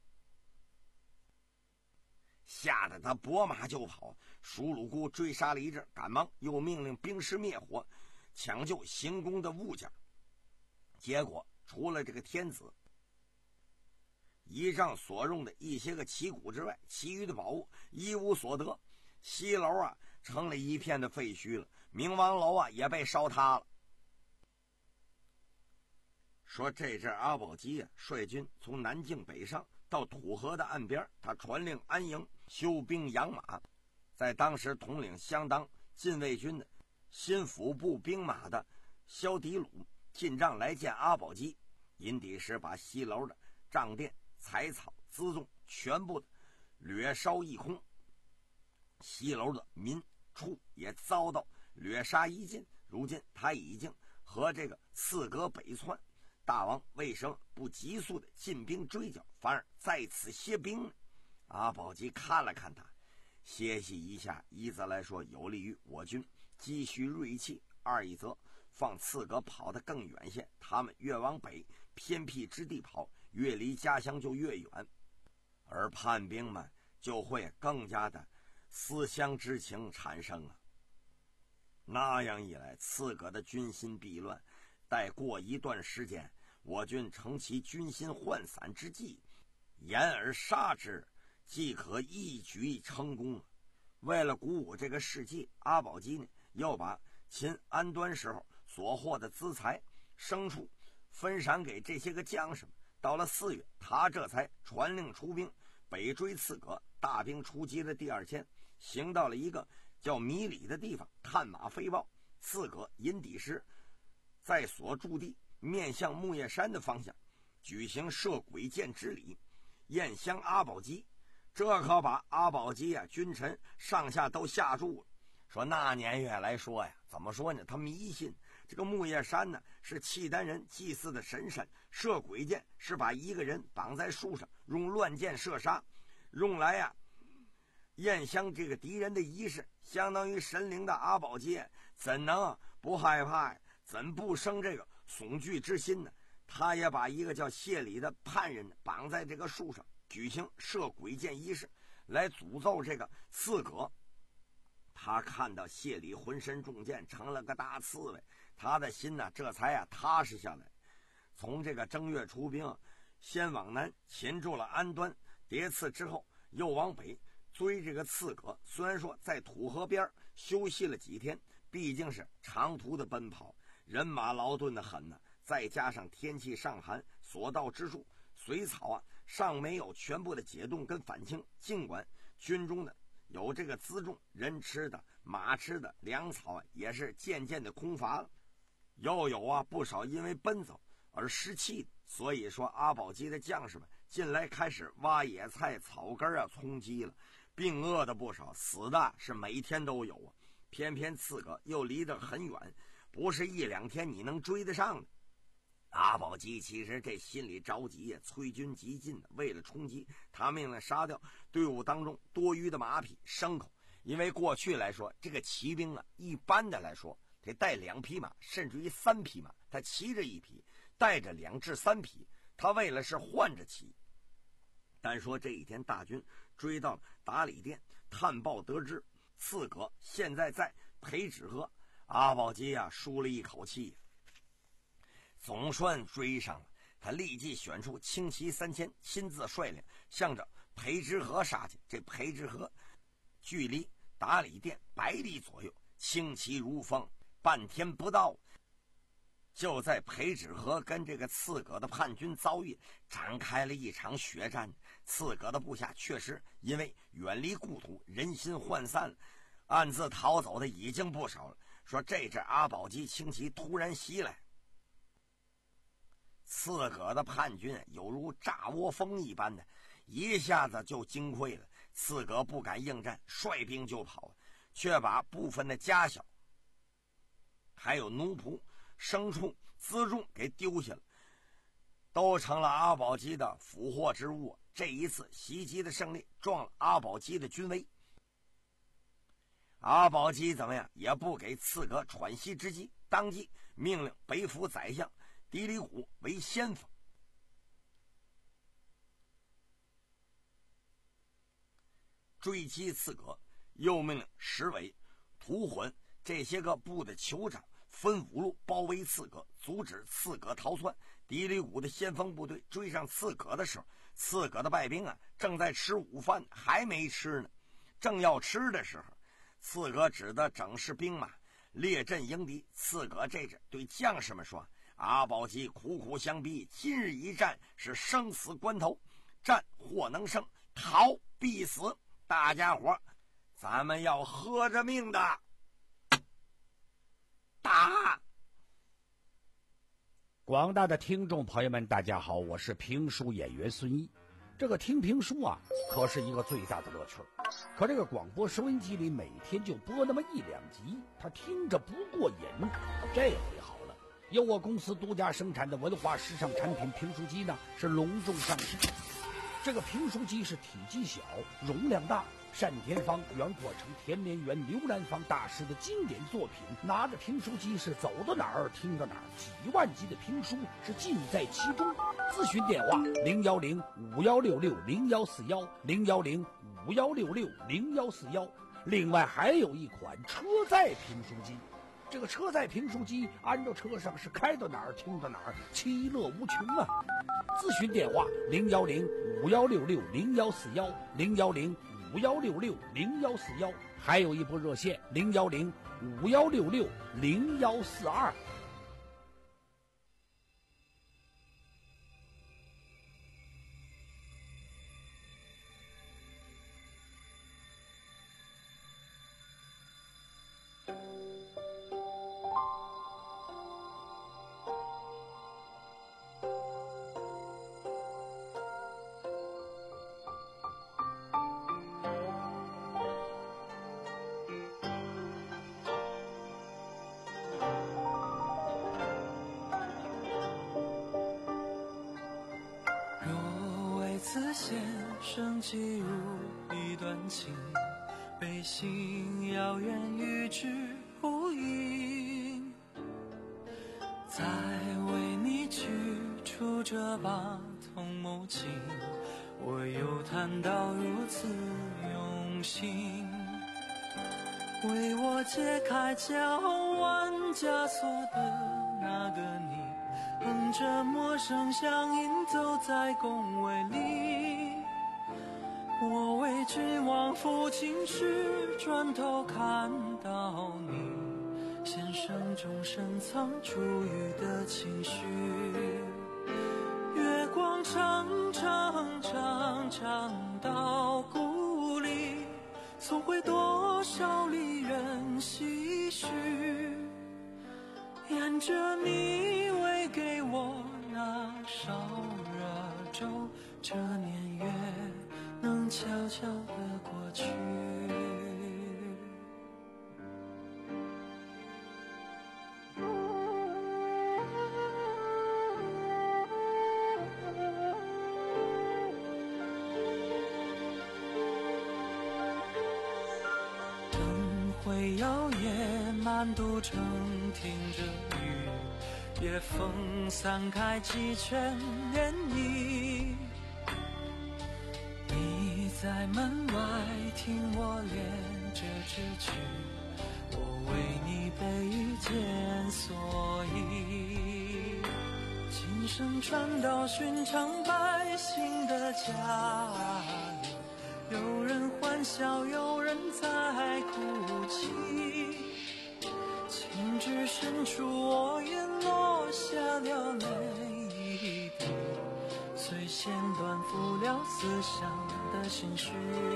吓得他拨马就跑。蜀鲁孤追杀了一阵，赶忙又命令兵士灭火，抢救行宫的物件。结果除了这个天子仪仗所用的一些个旗鼓之外，其余的宝物一无所得。西楼啊成了一片的废墟了，明王楼啊也被烧塌了。说这阵阿保机啊率军从南境北上到土河的岸边，他传令安营修兵养马。在当时统领相当禁卫军的新府部兵马的萧迪鲁进帐来见阿保机。尹底石把西楼的帐殿、财草、辎重全部的掠烧一空，西楼的民畜也遭到掠杀一尽。如今他已经和这个刺戈北窜，大王为什么不急速的进兵追剿，反而在此歇兵呢？阿保机看了看他，歇息一下，一则来说有利于我军积蓄锐气，二一则放刺戈跑得更远些，他们越往北偏僻之地跑，越离家乡就越远，而叛兵们就会更加的思乡之情产生啊。那样一来，刺戈的军心必乱，待过一段时间，我军乘其军心涣散之际，掩而杀之，即可一举成功。为了鼓舞这个士气，阿保机呢又把秦安端时候所获的资财牲畜分散给这些个将士们。到了四月，他这才传令出兵北追刺戈。大兵出击的第二天，行到了一个叫米里的地方，探马飞报，刺戈尹底石在所驻地面向木叶山的方向举行射鬼箭之礼，宴相阿保机。这可把阿保机啊君臣上下都吓住了。说那年月来说呀，怎么说呢，他迷信这个木叶山呢是契丹人祭祀的神山，射鬼箭是把一个人绑在树上用乱箭射杀，用来呀、啊、验香这个敌人的仪式，相当于神灵的阿保机怎能不害怕呀，怎不生这个悚惧之心呢？他也把一个叫谢礼的叛人绑在这个树上，举行射鬼箭仪式，来诅咒这个刺戈。他看到谢礼浑身中箭，成了个大刺猬，他的心呢这才啊踏实下来。从这个正月出兵，先往南擒住了安端、叠刺之后，又往北追这个刺戈。虽然说在土河边休息了几天，毕竟是长途的奔跑，人马劳顿的很呢，再加上天气尚寒，所到之处水草啊尚没有全部的解冻跟返青。尽管军中的有这个辎重，人吃的马吃的粮草啊也是渐渐的空乏了，又有啊不少因为奔走而失气的。所以说阿保机的将士们近来开始挖野菜草根啊充饥了，病饿的不少，死的是每天都有啊。偏偏刺戈又离得很远，不是一两天你能追得上的。 阿保机其实这心里着急呀，催军急进的，为了冲击，他命令杀掉队伍当中多余的马匹、牲口。因为过去来说，这个骑兵啊，一般的来说得带两匹马，甚至于三匹马，他骑着一匹，带着两至三匹，他为了是换着骑。但说这一天大军追到了达里店，探报得知刺葛现在在裴止河，阿保机啊舒了一口气，总算追上了。他立即选出轻骑三千，亲自率领向着裴止河杀去。这裴止河距离达里店百里左右，轻骑如风，半天不到，就在裴止河跟这个刺葛的叛军遭遇，展开了一场血战。刺葛的部下确实因为远离故土，人心涣散，暗自逃走的已经不少了。说这阵阿保机轻骑突然袭来，刺葛的叛军犹如炸窝蜂一般的，一下子就惊溃了。刺葛不敢应战，率兵就跑，却把部分的家小还有奴仆、牲畜、辎重给丢下了，都成了阿保机的俘获之物。这一次袭击的胜利壮了阿保机的军威。阿保机怎么样也不给刺葛喘息之机，当即命令北府宰相狄里虎为先锋，追击刺葛。又命令石伟、屠浑这些个部的酋长分五路包围刺葛，阻止刺葛逃窜。狄里虎的先锋部队追上刺葛的时候，刺葛的败兵啊正在吃午饭，还没吃呢。正要吃的时候，刺葛只得整饰兵马，列阵迎敌。刺葛这阵对将士们说：“阿保机苦苦相逼，今日一战是生死关头，战或能胜，逃必死。大家伙，咱们要喝着命的打！” 广大的听众朋友们，大家好，我是评书演员孙一。这个听评书啊，可是一个最大的乐趣。可这个广播收音机里每天就播那么一两集，他听着不过瘾。这回好了，由我公司独家生产的文化时尚产品评书机呢，是隆重上市。这个评书机是体积小，容量大，单田芳、袁阔成、田连元、刘兰芳大师的经典作品，拿着评书机是走到哪儿听到哪儿，几万集的评书是尽在其中。咨询电话零幺零五幺六六零幺四幺零幺零五幺六六零幺四幺。另外还有一款车载评书机，这个车载评书机安到车上是开到哪儿听到哪儿，其乐无穷啊！咨询电话零幺零五幺六六零幺四幺零幺零五幺六六零幺四幺，还有一部热线零幺零五幺六六零幺四二。 此线生寄入一段情，悲心遥远与之呼应。再为你取出这把桐木琴，我又弹到如此用心，为我解开交弯枷锁的那个你，哼着陌生乡音走在宫闱里。我为君王抚琴时，转头看到你，弦声中深藏珠玉的情绪。月光长长长长到故里，送回多少离人唏嘘。沿着你喂给我那烧热粥，这年月能悄悄地过去。 未摇曳，满都城听着雨，夜风散开几圈涟漪。你在门外听我练这支曲，我为你备一件蓑衣。琴声传到寻常百姓的家里，有人欢笑，有人在哭泣。情至深处，我也落下了泪一滴，虽线断付了思乡的心绪。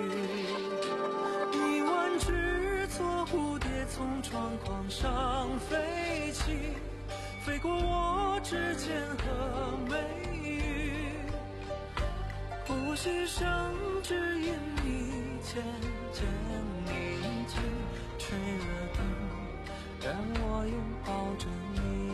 一万只做蝴蝶从窗框上飞起，飞过我指尖和眉宇，呼吸声只因你渐渐宁静，吹了灯，让我拥抱着你。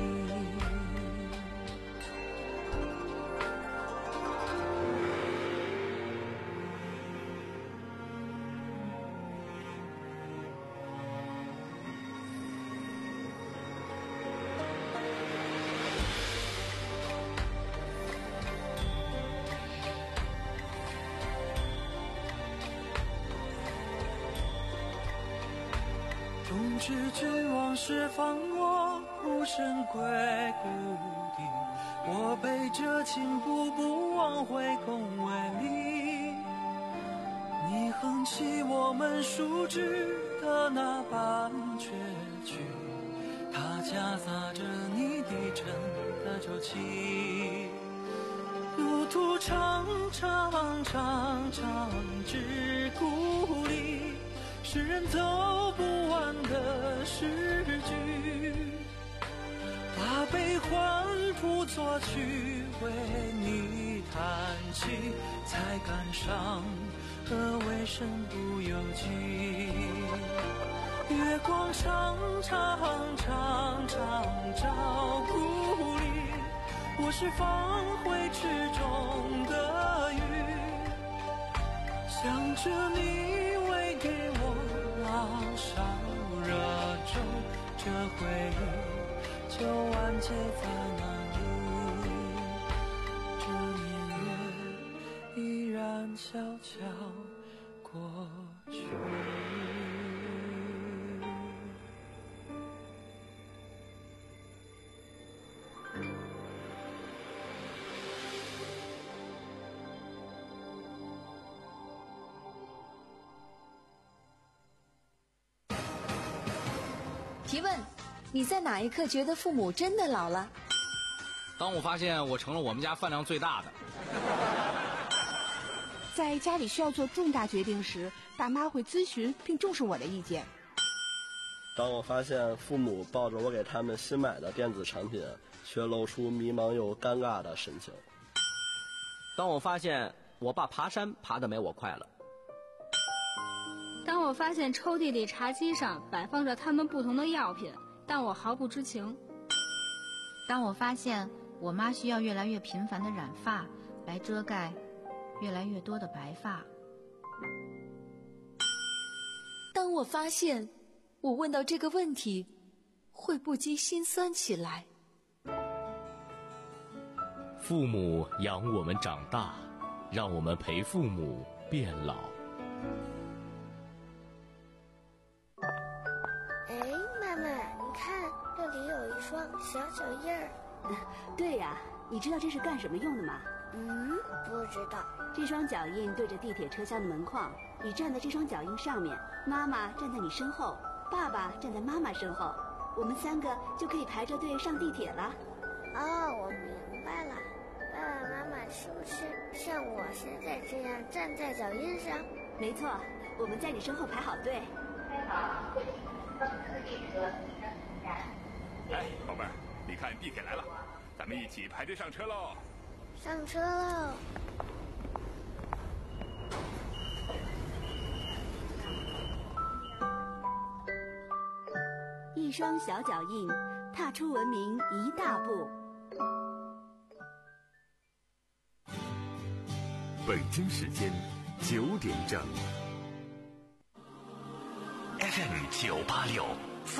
冬至君往事放我孤身归故地，我背着琴步步往回宫闱里。你哼起我们熟知的那半阙曲，它夹杂着你低沉的周期。路途长长长长至故里，是人走不完的诗句，把悲欢谱作曲为你弹起，才感伤何为身不由己。月光长长长长照故里，我是放回池中的鱼，想着你为给我老烧热粥，这回忆就完结在哪里？这年月依然悄悄过去。 提问：你在哪一刻觉得父母真的老了？ 当我发现我成了我们家饭量最大的。 在家里需要做重大决定时，爸妈会咨询并重视我的意见。 当我发现父母抱着我给他们新买的电子产品，却露出迷茫又尴尬的神情。 当我发现我爸爬山爬得没我快了。 当我发现抽屉里茶几上摆放着他们不同的药品，但我毫不知情。 当我发现我妈需要越来越频繁的染发来遮盖越来越多的白发。 当我发现我问到这个问题会不禁心酸起来。 父母养我们长大，让我们陪父母变老。 哎，妈妈，你看这里有一双小脚印儿。 对呀、啊，你知道这是干什么用的吗？ 嗯，不知道。 这双脚印对着地铁车厢的门框，你站在这双脚印上面，妈妈站在你身后，爸爸站在妈妈身后，我们三个就可以排着队上地铁了。 哦，我明白了。爸爸妈妈是不是像我现在这样站在脚印上？ 没错，我们在你身后排好队。 哎，宝贝儿，你看地铁来了，咱们一起排队上车喽！ 上车喽！ 一双小脚印，踏出文明一大步。 北京时间九点整。 F F M 九八六。